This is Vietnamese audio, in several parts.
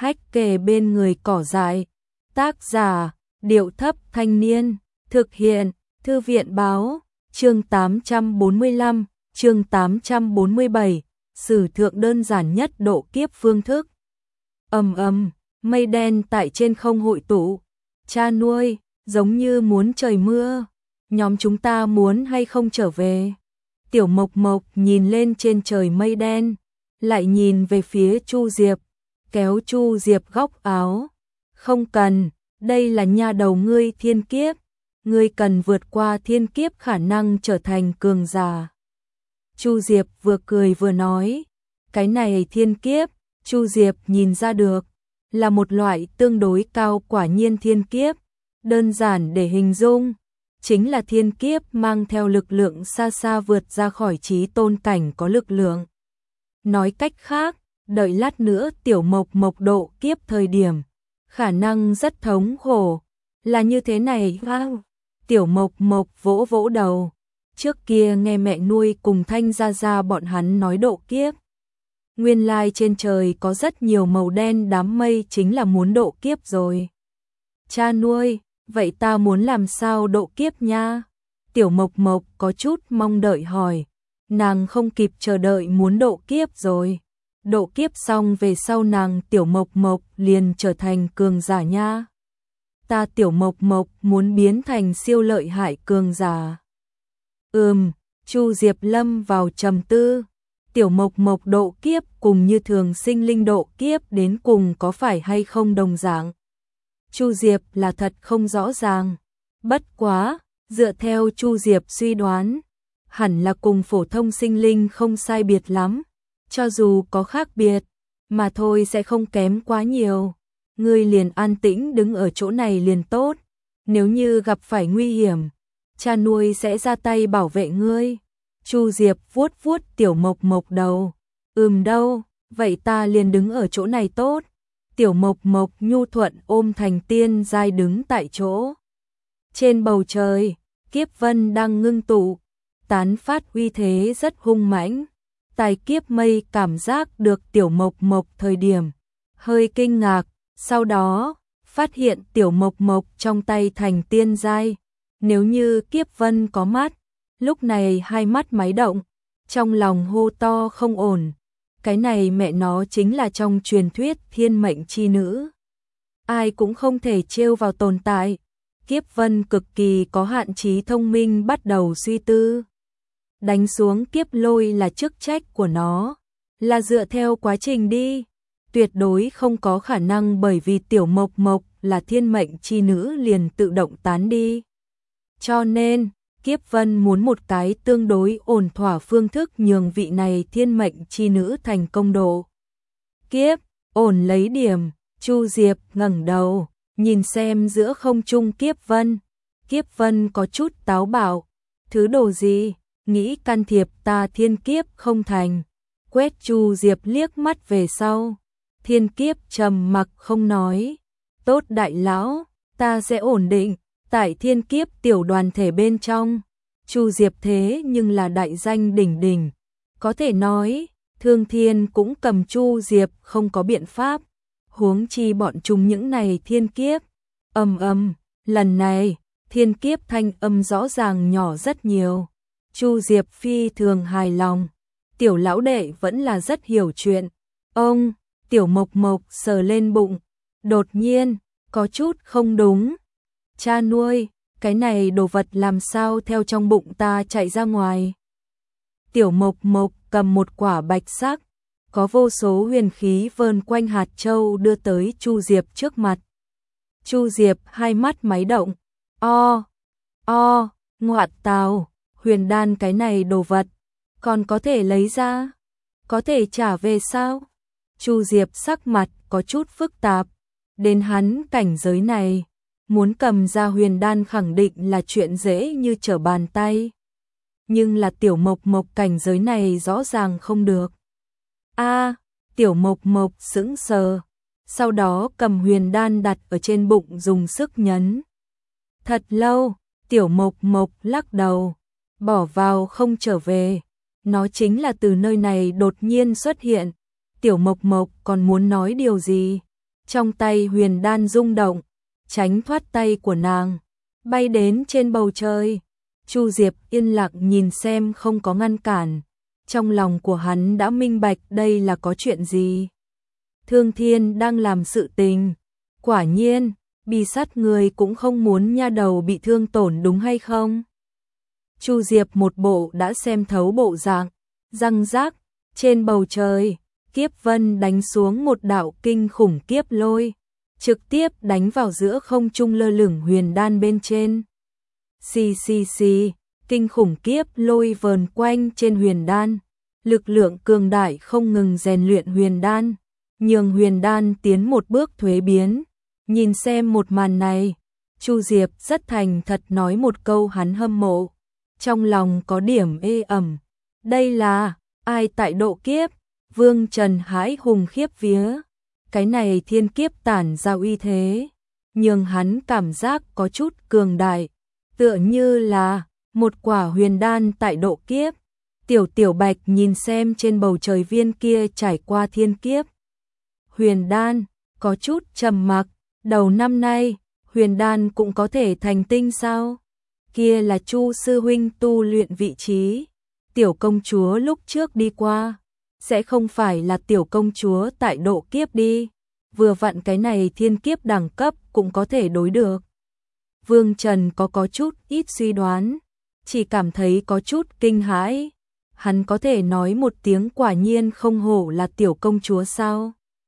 hách kề bên người cỏ dại. Tác giả, Điệu Thấp Thanh Niên. Thực hiện, Thư viện Báo. Chương 845, chương 847. Sử thượng đơn giản nhất độ kiếp phương thức. Mây đen tại trên không hội tụ. Cha nuôi, giống như muốn trời mưa. Nhóm chúng ta muốn hay không trở về? Tiểu Mộc Mộc nhìn lên trên trời mây đen, lại nhìn về phía Chu Diệp, kéo Chu Diệp góc áo. Không cần, đây là nha đầu ngươi thiên kiếp, ngươi cần vượt qua thiên kiếp khả năng trở thành cường giả. Chu Diệp vừa cười vừa nói, cái này thiên kiếp, Chu Diệp nhìn ra được, là một loại tương đối cao quả nhiên thiên kiếp, đơn giản để hình dung, chính là thiên kiếp mang theo lực lượng xa xa vượt ra khỏi trí tôn cảnh có lực lượng. Nói cách khác, đợi lát nữa Tiểu Mộc Mộc độ kiếp thời điểm, khả năng rất thống khổ, là như thế này. Tiểu Mộc Mộc vỗ vỗ đầu, trước kia nghe mẹ nuôi cùng Thanh Gia Gia bọn hắn nói độ kiếp. Nguyên lai trên trời có rất nhiều màu đen đám mây chính là muốn độ kiếp rồi. Cha nuôi, vậy ta muốn làm sao độ kiếp nha? Tiểu Mộc Mộc có chút mong đợi hỏi, nàng không kịp chờ đợi muốn độ kiếp rồi. Độ kiếp xong về sau nàng Tiểu Mộc Mộc liền trở thành cường giả nha. Ta Tiểu Mộc Mộc muốn biến thành siêu lợi hại cường giả. Chu Diệp lâm vào trầm tư. Tiểu Mộc Mộc độ kiếp cùng như thường sinh linh độ kiếp đến cùng có phải hay không đồng dạng? Chu Diệp là thật không rõ ràng. Bất quá, dựa theo Chu Diệp suy đoán, hẳn là cùng phổ thông sinh linh không sai biệt lắm. Cho dù có khác biệt, mà thôi sẽ không kém quá nhiều. Ngươi liền an tĩnh đứng ở chỗ này liền tốt. Nếu như gặp phải nguy hiểm, cha nuôi sẽ ra tay bảo vệ ngươi. Chu Diệp vuốt vuốt Tiểu Mộc Mộc đầu. Đâu, vậy ta liền đứng ở chỗ này tốt. Tiểu Mộc Mộc nhu thuận ôm thành tiên giai đứng tại chỗ. Trên bầu trời, kiếp vân đang ngưng tụ, tán phát uy thế rất hung mãnh. Tài kiếp mây cảm giác được Tiểu Mộc Mộc thời điểm, hơi kinh ngạc, sau đó, phát hiện Tiểu Mộc Mộc trong tay thành tiên giai. Nếu như kiếp vân có mắt, lúc này hai mắt máy động, trong lòng hô to không ổn. Cái này mẹ nó chính là trong truyền thuyết thiên mệnh chi nữ. Ai cũng không thể trêu vào tồn tại. Kiếp vân cực kỳ có hạn trí thông minh bắt đầu suy tư. Đánh xuống kiếp lôi là chức trách của nó, là dựa theo quá trình đi. Tuyệt đối không có khả năng bởi vì Tiểu Mộc Mộc là thiên mệnh chi nữ liền tự động tán đi. Cho nên, kiếp vân muốn một cái tương đối ổn thỏa phương thức nhường vị này thiên mệnh chi nữ thành công độ kiếp, ổn lấy điểm. Chu Diệp ngẩng đầu, nhìn xem giữa không trung kiếp vân. Kiếp vân có chút táo bạo, thứ đồ gì, nghĩ can thiệp ta thiên kiếp không thành. Quét Chu Diệp liếc mắt về sau, thiên kiếp trầm mặc không nói. Tốt đại lão, ta sẽ ổn định. Tại thiên kiếp tiểu đoàn thể bên trong, Chu Diệp thế nhưng là đại danh đỉnh đỉnh. Có thể nói, Thương Thiên cũng cầm Chu Diệp không có biện pháp. Huống chi bọn chúng những này thiên kiếp. Lần này, thiên kiếp thanh âm rõ ràng nhỏ rất nhiều. Chu Diệp phi thường hài lòng. Tiểu lão đệ vẫn là rất hiểu chuyện. Tiểu Mộc Mộc sờ lên bụng. Đột nhiên, có chút không đúng. Cha nuôi, cái này đồ vật làm sao theo trong bụng ta chạy ra ngoài? Tiểu Mộc Mộc cầm một quả bạch sắc, có vô số huyền khí vờn quanh hạt châu đưa tới Chu Diệp trước mặt. Chu Diệp hai mắt máy động. Ngoạn tào, huyền đan cái này đồ vật, còn có thể lấy ra? Có thể trả về sao? Chu Diệp sắc mặt có chút phức tạp. Đến hắn cảnh giới này, muốn cầm ra huyền đan khẳng định là chuyện dễ như trở bàn tay. Nhưng là Tiểu Mộc Mộc cảnh giới này rõ ràng không được. Tiểu Mộc Mộc sững sờ, sau đó cầm huyền đan đặt ở trên bụng dùng sức nhấn. Thật lâu, Tiểu Mộc Mộc lắc đầu, bỏ vào không trở về. Nó chính là từ nơi này đột nhiên xuất hiện. Tiểu Mộc Mộc còn muốn nói điều gì? trong tay huyền đan rung động, tránh thoát tay của nàng, bay đến trên bầu trời. Chu Diệp yên lặng nhìn xem không có ngăn cản, trong lòng của hắn đã minh bạch đây là có chuyện gì. Thương Thiên đang làm sự tình, quả nhiên, Bi Sắt người cũng không muốn nha đầu bị thương tổn đúng hay không? Chu Diệp một bộ đã xem thấu bộ dạng, răng rác, trên bầu trời, kiếp vân đánh xuống một đạo kinh khủng kiếp lôi, trực tiếp đánh vào giữa không trung lơ lửng huyền đan bên trên. Xì xì xì, kinh khủng kiếp lôi vờn quanh trên huyền đan, lực lượng cường đại không ngừng rèn luyện huyền đan, nhường huyền đan tiến một bước thuế biến. Nhìn xem một màn này, Chu Diệp rất thành thật nói một câu hắn hâm mộ, trong lòng có điểm ê ẩm. Đây là ai tại độ kiếp? Vương Trần hãi hùng khiếp vía. Cái này thiên kiếp tản ra uy thế, nhưng hắn cảm giác có chút cường đại, tựa như là một quả huyền đan tại độ kiếp. Tiểu Bạch nhìn xem trên bầu trời viên kia trải qua thiên kiếp huyền đan, có chút trầm mặc. Đầu năm nay, huyền đan cũng có thể thành tinh sao? Kia là Chu sư huynh tu luyện vị trí. Tiểu công chúa lúc trước đi qua, sẽ không phải là tiểu công chúa tại độ kiếp đi. Vừa vặn cái này thiên kiếp đẳng cấp cũng có thể đối được. Vương Trần có chút ít suy đoán, chỉ cảm thấy có chút kinh hãi. Hắn có thể nói một tiếng quả nhiên không hổ là tiểu công chúa sao?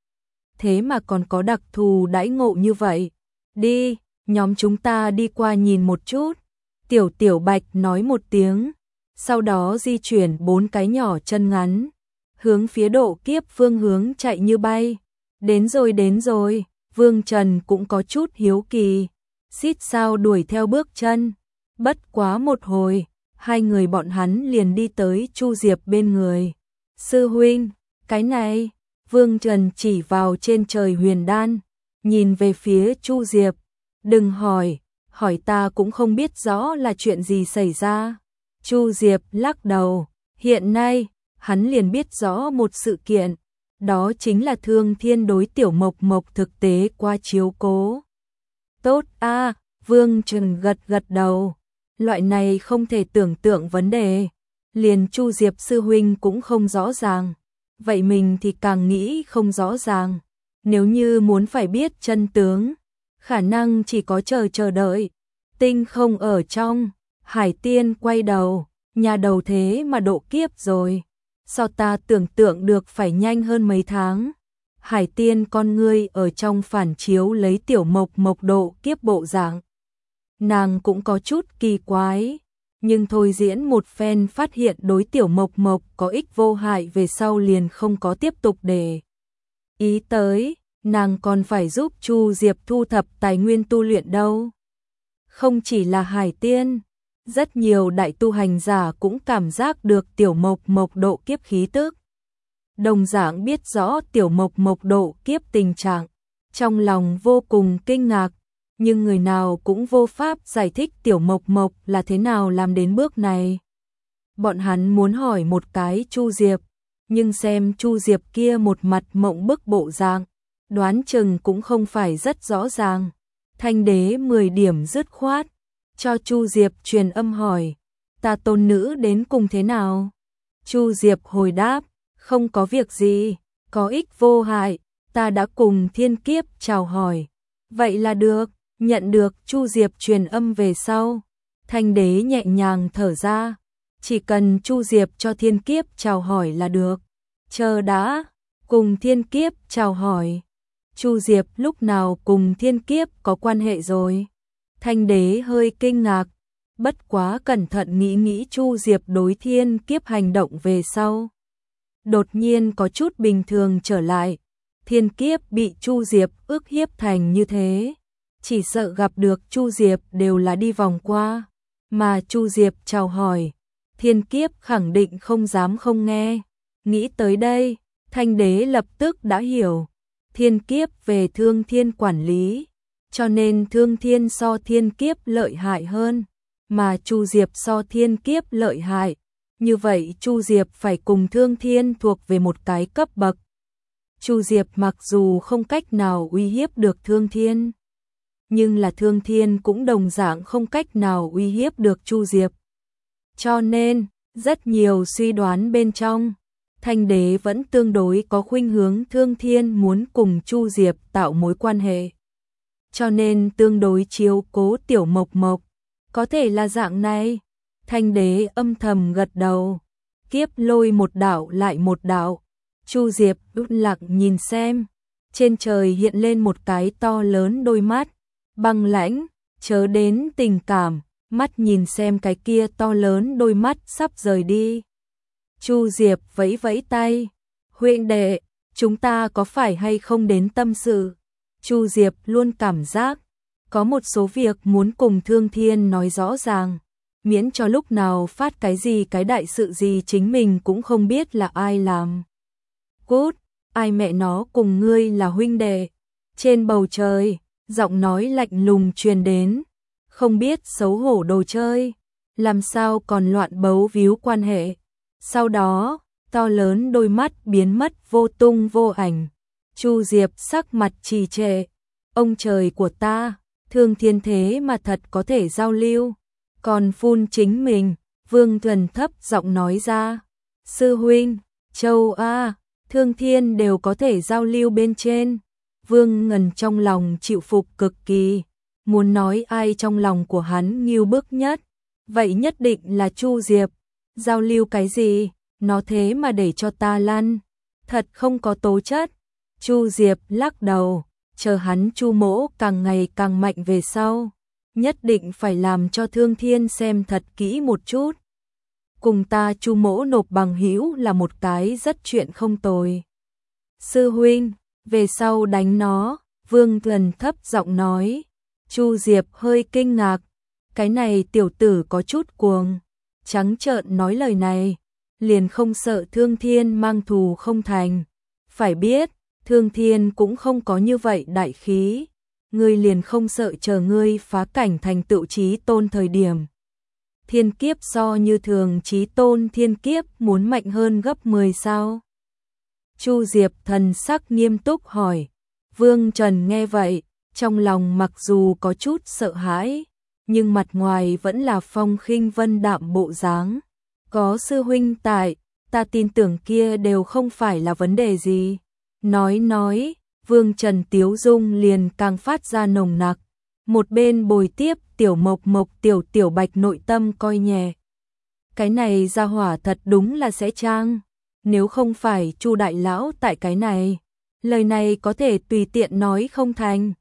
Thế mà còn có đặc thù đãi ngộ như vậy. Đi, nhóm chúng ta đi qua nhìn một chút. Tiểu Bạch nói một tiếng, sau đó di chuyển 4 cái nhỏ chân ngắn, hướng phía độ kiếp phương hướng chạy như bay. Đến rồi, Vương Trần cũng có chút hiếu kỳ, xít sao đuổi theo bước chân. Bất quá một hồi, hai người bọn hắn liền đi tới Chu Diệp bên người. Sư huynh, cái này, Vương Trần chỉ vào trên trời huyền đan, nhìn về phía Chu Diệp. Đừng hỏi ta cũng không biết rõ là chuyện gì xảy ra. Chu Diệp lắc đầu, hiện nay, hắn liền biết rõ một sự kiện, đó chính là Thương Thiên đối Tiểu Mộc Mộc thực tế qua chiếu cố. Tốt a, Vương Trần gật đầu, loại này không thể tưởng tượng vấn đề, liền Chu Diệp sư huynh cũng không rõ ràng, vậy mình thì càng nghĩ không rõ ràng. Nếu như muốn phải biết chân tướng, khả năng chỉ có chờ đợi. Tinh không ở trong, Hải Tiên quay đầu, nhà đầu thế mà độ kiếp rồi. Sao ta tưởng tượng được phải nhanh hơn mấy tháng. Hải Tiên con ngươi ở trong phản chiếu lấy Tiểu Mộc Mộc độ kiếp bộ dạng. Nàng cũng có chút kỳ quái, nhưng thôi diễn một phen phát hiện đối Tiểu Mộc Mộc có ích vô hại về sau liền không có tiếp tục để ý tới, nàng còn phải giúp Chu Diệp thu thập tài nguyên tu luyện đâu. Không chỉ là Hải Tiên, rất nhiều đại tu hành giả cũng cảm giác được Tiểu Mộc Mộc độ kiếp khí tức. Đồng dạng biết rõ Tiểu Mộc Mộc độ kiếp tình trạng, trong lòng vô cùng kinh ngạc, nhưng người nào cũng vô pháp giải thích Tiểu Mộc Mộc là thế nào làm đến bước này. Bọn hắn muốn hỏi một cái Chu Diệp, nhưng xem Chu Diệp kia một mặt mộng bức bộ dạng, đoán chừng cũng không phải rất rõ ràng. Thanh Đế 10 điểm dứt khoát, cho Chu Diệp truyền âm hỏi, ta tôn nữ đến cùng thế nào? Chu Diệp hồi đáp, không có việc gì, có ích vô hại, ta đã cùng thiên kiếp chào hỏi. Vậy là được, nhận được Chu Diệp truyền âm về sau. Thanh Đế nhẹ nhàng thở ra, chỉ cần Chu Diệp cho thiên kiếp chào hỏi là được. Chờ đã, cùng thiên kiếp chào hỏi. Chu Diệp lúc nào cùng thiên kiếp có quan hệ rồi? Thanh Đế hơi kinh ngạc, bất quá cẩn thận nghĩ Chu Diệp đối thiên kiếp hành động về sau. Đột nhiên có chút bình thường trở lại, thiên kiếp bị Chu Diệp ức hiếp thành như thế. Chỉ sợ gặp được Chu Diệp đều là đi vòng qua, mà Chu Diệp chào hỏi, thiên kiếp khẳng định không dám không nghe. Nghĩ tới đây, Thanh Đế lập tức đã hiểu, thiên kiếp về Thương Thiên quản lý, cho nên Thương Thiên so thiên kiếp lợi hại hơn, mà Chu Diệp so thiên kiếp lợi hại, như vậy Chu Diệp phải cùng Thương Thiên thuộc về một cái cấp bậc. Chu Diệp mặc dù không cách nào uy hiếp được Thương Thiên, nhưng là Thương Thiên cũng đồng dạng không cách nào uy hiếp được Chu Diệp. Cho nên, rất nhiều suy đoán bên trong, Thanh Đế vẫn tương đối có khuynh hướng Thương Thiên muốn cùng Chu Diệp tạo mối quan hệ. Cho nên tương đối chiếu cố Tiểu Mộc Mộc, có thể là dạng này. Thanh Đế âm thầm gật đầu, kiếp lôi một đạo lại một đạo. Chu Diệp út lặng nhìn xem, trên trời hiện lên một cái to lớn đôi mắt, băng lãnh, chớ đến tình cảm, mắt nhìn xem cái kia to lớn đôi mắt sắp rời đi. Chu Diệp vẫy vẫy tay, huynh đệ, chúng ta có phải hay không đến tâm sự? Chu Diệp luôn cảm giác, có một số việc muốn cùng Thương Thiên nói rõ ràng, miễn cho lúc nào phát cái gì cái đại sự gì chính mình cũng không biết là ai làm. Cút, ai mẹ nó cùng ngươi là huynh đệ? Trên bầu trời, giọng nói lạnh lùng truyền đến, không biết xấu hổ đồ chơi, làm sao còn loạn bấu víu quan hệ. Sau đó, to lớn đôi mắt biến mất vô tung vô ảnh. Chu Diệp sắc mặt trì trệ, ông trời của ta, Thương Thiên thế mà thật có thể giao lưu, còn phun chính mình. Vương Thuần thấp giọng nói ra, sư huynh, Châu A, Thương Thiên đều có thể giao lưu bên trên. Vương Ngân trong lòng chịu phục cực kỳ, muốn nói ai trong lòng của hắn ngưu bức nhất, vậy nhất định là Chu Diệp. Giao lưu cái gì, nó thế mà để cho ta lăn, thật không có tố chất. Chu Diệp lắc đầu, chờ hắn Chu mỗ càng ngày càng mạnh về sau, nhất định phải làm cho Thương Thiên xem thật kỹ một chút. Cùng ta Chu mỗ nộp bằng hữu là một cái rất chuyện không tồi. Sư huynh, về sau đánh nó, Vương Thuần thấp giọng nói. Chu Diệp hơi kinh ngạc, cái này tiểu tử có chút cuồng, trắng trợn nói lời này, liền không sợ Thương Thiên mang thù không thành. Phải biết, Thương Thiên cũng không có như vậy đại khí, ngươi liền không sợ chờ ngươi phá cảnh thành tựu chí tôn thời điểm. Thiên kiếp so như thường chí tôn thiên kiếp muốn mạnh hơn gấp 10 sao? Chu Diệp thần sắc nghiêm túc hỏi. Vương Trần nghe vậy, trong lòng mặc dù có chút sợ hãi, nhưng mặt ngoài vẫn là phong khinh vân đạm bộ dáng. Có sư huynh tại, ta tin tưởng kia đều không phải là vấn đề gì. Nói, Vương Trần tiếu dung liền càng phát ra nồng nặc. Một bên bồi tiếp Tiểu Mộc Mộc tiểu Bạch nội tâm coi nhẹ. Cái này ra hỏa thật đúng là sẽ trang. Nếu không phải Chu đại lão tại cái này, lời này có thể tùy tiện nói không thành.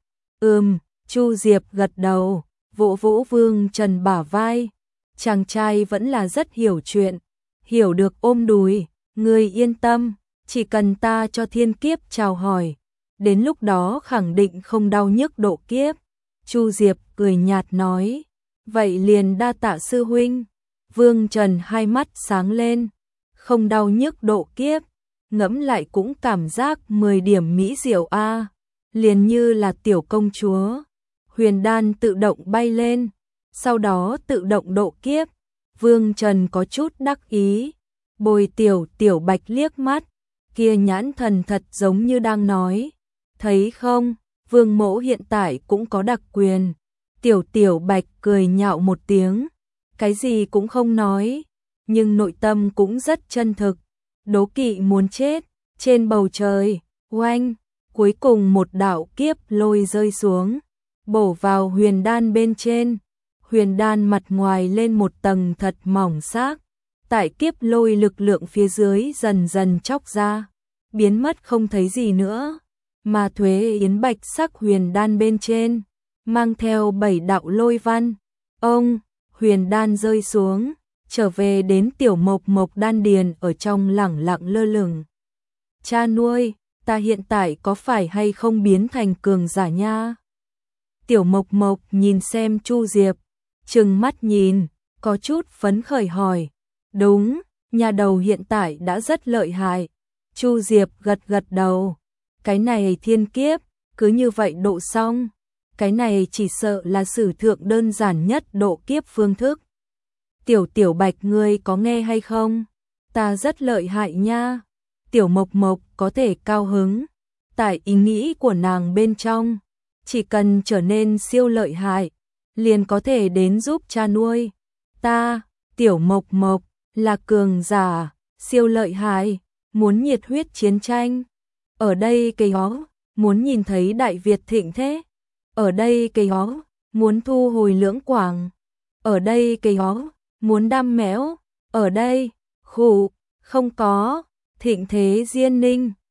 Chu Diệp gật đầu, vỗ vỗ Vương Trần bả vai. Chàng trai vẫn là rất hiểu chuyện, hiểu được ôm đùi, ngươi yên tâm, chỉ cần ta cho thiên kiếp chào hỏi, đến lúc đó khẳng định không đau nhức độ kiếp. Chu Diệp cười nhạt nói, vậy liền đa tạ sư huynh. Vương Trần hai mắt sáng lên, không đau nhức độ kiếp, ngẫm lại cũng cảm giác 10 điểm mỹ diệu a, liền như là tiểu công chúa. Huyền đan tự động bay lên, sau đó tự động độ kiếp. Vương Trần có chút đắc ý, bồi tiểu Bạch liếc mắt, kia nhãn thần thật giống như đang nói, thấy không, Vương mỗ hiện tại cũng có đặc quyền. Tiểu Bạch cười nhạo một tiếng, cái gì cũng không nói, nhưng nội tâm cũng rất chân thực, đố kỵ muốn chết. Trên bầu trời, oanh, cuối cùng một đạo kiếp lôi rơi xuống, bổ vào huyền đan bên trên. Huyền đan mặt ngoài lên một tầng thật mỏng xác, tại kiếp lôi lực lượng phía dưới dần dần chóc ra, biến mất không thấy gì nữa. Mà thuế yến bạch sắc huyền đan bên trên, mang theo 7 đạo lôi văn. Huyền đan rơi xuống, trở về đến Tiểu Mộc Mộc đan điền ở trong lẳng lặng lơ lửng. Cha nuôi, ta hiện tại có phải hay không biến thành cường giả nha? Tiểu Mộc Mộc nhìn xem Chu Diệp, trừng mắt nhìn, có chút phấn khởi hỏi. Đúng, nhà đầu hiện tại đã rất lợi hại. Chu Diệp gật đầu. Cái này thiên kiếp, cứ như vậy độ xong. Cái này chỉ sợ là sử thượng đơn giản nhất độ kiếp phương thức. Tiểu Bạch ngươi có nghe hay không? Ta rất lợi hại nha. Tiểu Mộc Mộc có thể cao hứng, tại ý nghĩ của nàng bên trong, chỉ cần trở nên siêu lợi hại, liền có thể đến giúp cha nuôi. Ta, Tiểu Mộc Mộc, là cường giả, siêu lợi hại, muốn nhiệt huyết chiến tranh. Ở đây cây ó, muốn nhìn thấy Đại Việt thịnh thế. Ở đây cây ó, muốn thu hồi Lưỡng Quảng. Ở đây cây ó, muốn đam mẽo. Ở đây, khụ, không có, thịnh thế Diên Ninh.